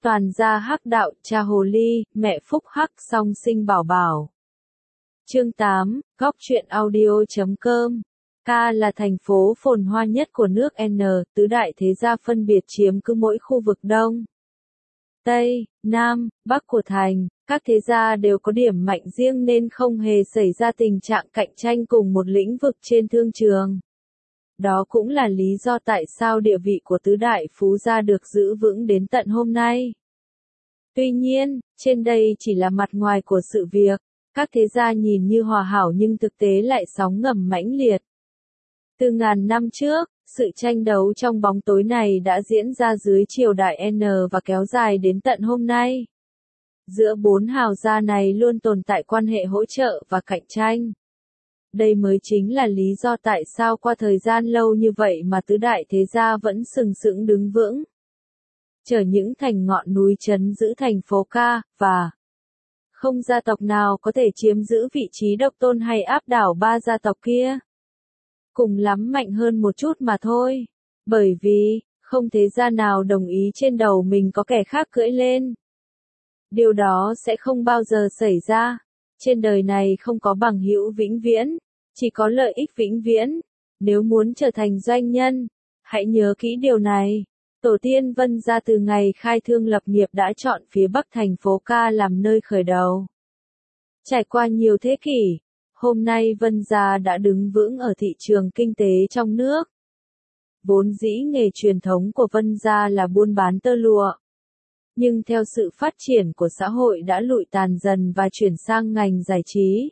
Toàn gia hắc đạo, cha hồ ly, mẹ phúc hắc song sinh bảo bảo. Chương 8, Góc truyện audio.com. K là thành phố phồn hoa nhất của nước N, tứ đại thế gia phân biệt chiếm cứ mỗi khu vực Đông, Tây, Nam, Bắc của thành. Các thế gia đều có điểm mạnh riêng nên không hề xảy ra tình trạng cạnh tranh cùng một lĩnh vực trên thương trường. Đó cũng là lý do tại sao địa vị của tứ đại phú gia được giữ vững đến tận hôm nay. Tuy nhiên, trên đây chỉ là mặt ngoài của sự việc. Các thế gia nhìn như hòa hảo nhưng thực tế lại sóng ngầm mãnh liệt. Từ ngàn năm trước, sự tranh đấu trong bóng tối này đã diễn ra dưới triều đại N và kéo dài đến tận hôm nay. Giữa bốn hào gia này luôn tồn tại quan hệ hỗ trợ và cạnh tranh. Đây mới chính là lý do tại sao qua thời gian lâu như vậy mà tứ đại thế gia vẫn sừng sững đứng vững. Chở những thành ngọn núi trấn giữ thành phố ca, và không gia tộc nào có thể chiếm giữ vị trí độc tôn hay áp đảo ba gia tộc kia. Cùng lắm mạnh hơn một chút mà thôi. Bởi vì, không thế gia nào đồng ý trên đầu mình có kẻ khác cưỡi lên. Điều đó sẽ không bao giờ xảy ra. Trên đời này không có bằng hữu vĩnh viễn, chỉ có lợi ích vĩnh viễn. Nếu muốn trở thành doanh nhân, hãy nhớ kỹ điều này. Tổ tiên Vân gia từ ngày khai thương lập nghiệp đã chọn phía Bắc thành phố Ca làm nơi khởi đầu. Trải qua nhiều thế kỷ, hôm nay Vân gia đã đứng vững ở thị trường kinh tế trong nước. Vốn dĩ nghề truyền thống của Vân gia là buôn bán tơ lụa. Nhưng theo sự phát triển của xã hội đã lụi tàn dần và chuyển sang ngành giải trí.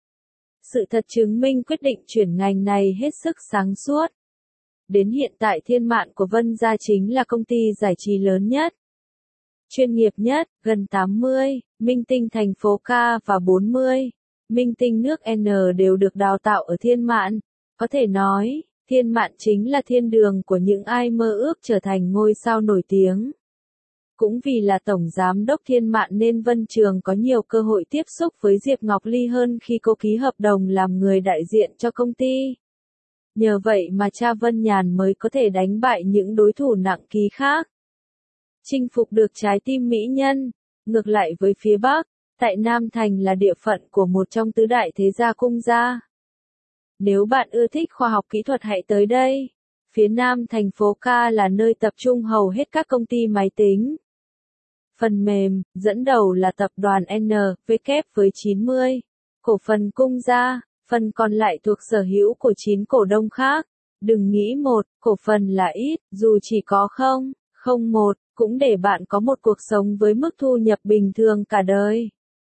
Sự thật chứng minh quyết định chuyển ngành này hết sức sáng suốt. Đến hiện tại Thiên Mạn của Vân gia chính là công ty giải trí lớn nhất, chuyên nghiệp nhất, gần 80, minh tinh thành phố Ca và 40, minh tinh nước N đều được đào tạo ở Thiên Mạn. Có thể nói, Thiên Mạn chính là thiên đường của những ai mơ ước trở thành ngôi sao nổi tiếng. Cũng vì là tổng giám đốc Thiên Mạn nên Vân Trường có nhiều cơ hội tiếp xúc với Diệp Ngọc Ly hơn khi cô ký hợp đồng làm người đại diện cho công ty. Nhờ vậy mà cha Vân Nhàn mới có thể đánh bại những đối thủ nặng ký khác. Chinh phục được trái tim mỹ nhân. Ngược lại với phía Bắc, tại Nam Thành là địa phận của một trong tứ đại thế gia Cung gia. Nếu bạn ưa thích khoa học kỹ thuật hãy tới đây. Phía Nam thành phố Ca là nơi tập trung hầu hết các công ty máy tính, phần mềm, dẫn đầu là tập đoàn NVK với 90 cổ phần Cung gia, phần còn lại thuộc sở hữu của 9 cổ đông khác. Đừng nghĩ một cổ phần là ít, dù chỉ có 0,01, cũng để bạn có một cuộc sống với mức thu nhập bình thường cả đời.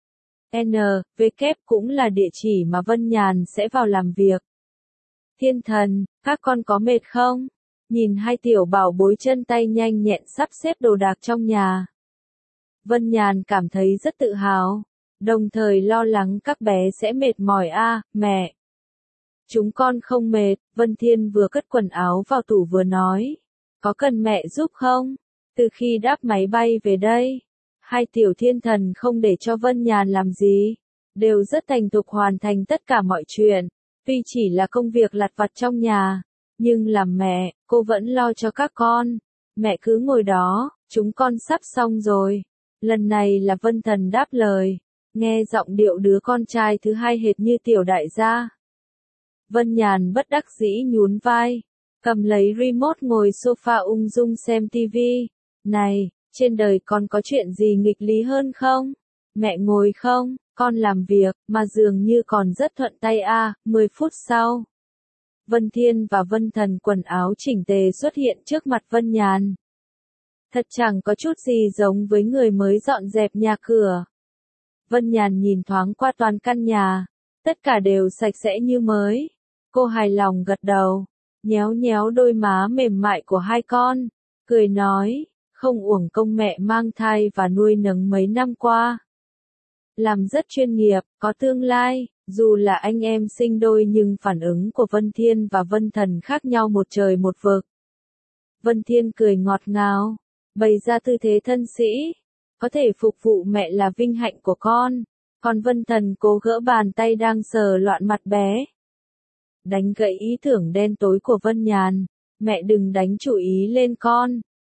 NVK cũng là địa chỉ mà Vân Nhàn sẽ vào làm việc. Thiên thần, các con có mệt không? Nhìn hai tiểu bảo bối chân tay nhanh nhẹn sắp xếp đồ đạc trong nhà. Vân Nhàn cảm thấy rất tự hào, đồng thời lo lắng các bé sẽ mệt mỏi mẹ. Chúng con không mệt, Vân Thiên vừa cất quần áo vào tủ vừa nói. Có cần mẹ giúp không? Từ khi đáp máy bay về đây, hai tiểu thiên thần không để cho Vân Nhàn làm gì. Đều rất thành thục hoàn thành tất cả mọi chuyện. Tuy chỉ là công việc lặt vặt trong nhà, nhưng làm mẹ, cô vẫn lo cho các con. Mẹ cứ ngồi đó, chúng con sắp xong rồi. Lần này là Vân Thần đáp lời, nghe giọng điệu đứa con trai thứ hai hệt như tiểu đại gia. Vân Nhàn bất đắc dĩ nhún vai, cầm lấy remote ngồi sofa ung dung xem tivi. Này, trên đời con có chuyện gì nghịch lý hơn không? Mẹ ngồi không? Con làm việc, mà dường như còn rất thuận tay 10 phút sau. Vân Thiên và Vân Thần quần áo chỉnh tề xuất hiện trước mặt Vân Nhàn. Thật chẳng có chút gì giống với người mới dọn dẹp nhà cửa. Vân Nhàn nhìn thoáng qua toàn căn nhà. Tất cả đều sạch sẽ như mới. Cô hài lòng gật đầu, nhéo nhéo đôi má mềm mại của hai con. Cười nói, không uổng công mẹ mang thai và nuôi nấng mấy năm qua. Làm rất chuyên nghiệp, có tương lai, dù là anh em sinh đôi nhưng phản ứng của Vân Thiên và Vân Thần khác nhau một trời một vực. Vân Thiên cười ngọt ngào, bày ra tư thế thân sĩ. Có thể phục vụ mẹ là vinh hạnh của con. Còn Vân Thần cố gỡ bàn tay đang sờ loạn mặt bé. Đánh gãy ý tưởng đen tối của Vân Nhàn. Mẹ đừng đánh chủ ý lên con.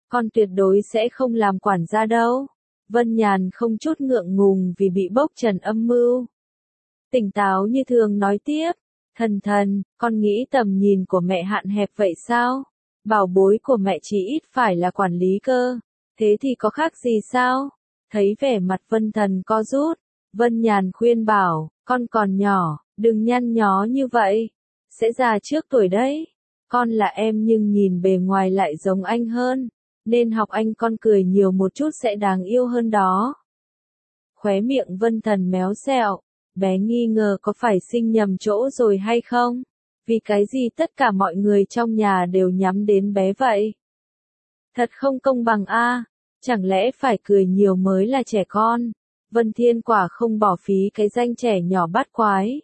Con tuyệt đối sẽ không làm quản gia đâu. Vân Nhàn không chút ngượng ngùng vì bị bốc trần âm mưu. Tỉnh táo như thường nói tiếp, thần thần, con nghĩ tầm nhìn của mẹ hạn hẹp vậy sao? Bảo bối của mẹ chỉ ít phải là quản lý cơ. Thế thì có khác gì sao? Thấy vẻ mặt Vân Thần co rút, Vân Nhàn khuyên bảo, con còn nhỏ, đừng nhăn nhó như vậy. Sẽ già trước tuổi đấy. Con là em nhưng nhìn bề ngoài lại giống anh hơn. Nên học anh con cười nhiều một chút sẽ đáng yêu hơn đó. Khóe miệng Vân Thần méo xẹo, bé nghi ngờ có phải sinh nhầm chỗ rồi hay không? Vì cái gì tất cả mọi người trong nhà đều nhắm đến bé vậy? Thật không công bằng a, chẳng lẽ phải cười nhiều mới là trẻ con? Vân Thiên quả không bỏ phí cái danh trẻ nhỏ bát quái.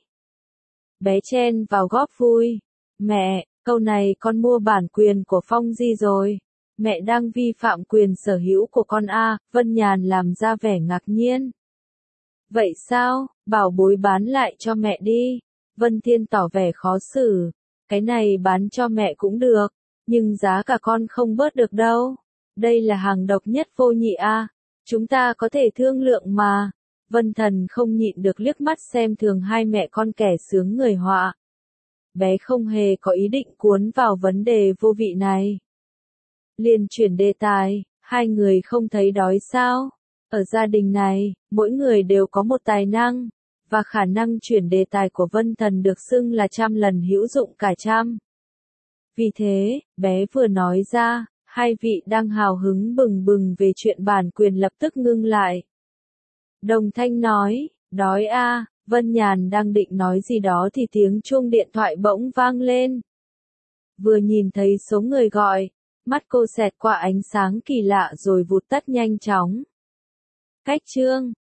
Bé chen vào góp vui. Mẹ, câu này con mua bản quyền của Phong Di rồi. Mẹ đang vi phạm quyền sở hữu của con a, Vân Nhàn làm ra vẻ ngạc nhiên. Vậy sao, bảo bối bán lại cho mẹ đi. Vân Thiên tỏ vẻ khó xử. Cái này bán cho mẹ cũng được, nhưng giá cả con không bớt được đâu. Đây là hàng độc nhất vô nhị a, chúng ta có thể thương lượng mà. Vân Thần không nhịn được liếc mắt xem thường hai mẹ con kẻ sướng người họa. Bé không hề có ý định cuốn vào vấn đề vô vị này. Liền chuyển đề tài, hai người không thấy đói sao? Ở gia đình này, mỗi người đều có một tài năng, và khả năng chuyển đề tài của Vân Thần được xưng là trăm lần hữu dụng cả trăm. Vì thế, bé vừa nói ra, hai vị đang hào hứng bừng bừng về chuyện bản quyền lập tức ngưng lại. Đồng thanh nói, đói a. Vân Nhàn đang định nói gì đó thì tiếng chuông điện thoại bỗng vang lên. Vừa nhìn thấy số người gọi, mắt cô xẹt qua ánh sáng kỳ lạ rồi vụt tắt nhanh chóng. Cách chương